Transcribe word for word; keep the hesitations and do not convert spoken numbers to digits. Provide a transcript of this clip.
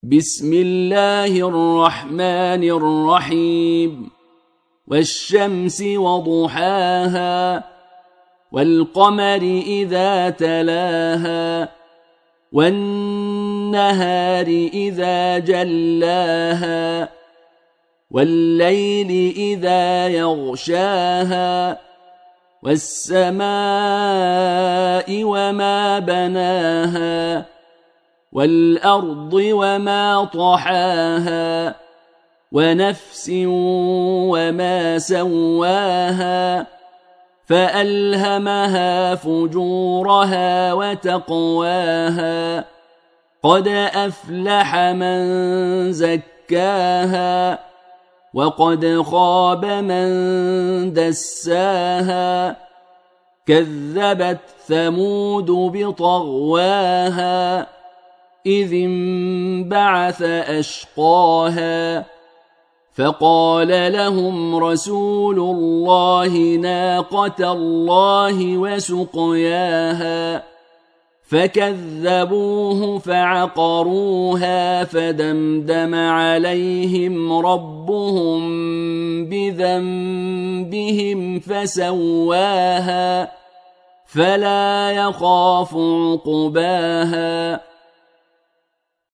بسم الله الرحمن الرحيم والشمس وضحاها والقمر إذا تلاها والنهار إذا جلاها والليل إذا يغشاها والسماء وما بناها والأرض وما طحاها ونفس وما سواها فألهمها فجورها وتقواها قد أفلح من زكاها وقد خاب من دساها كذبت ثمود بطغواها إذ انبعث أشقاها فقال لهم رسول الله ناقة الله وسقياها فكذبوه فعقروها فدمدم عليهم ربهم بذنبهم فسواها فلا يخاف عقباها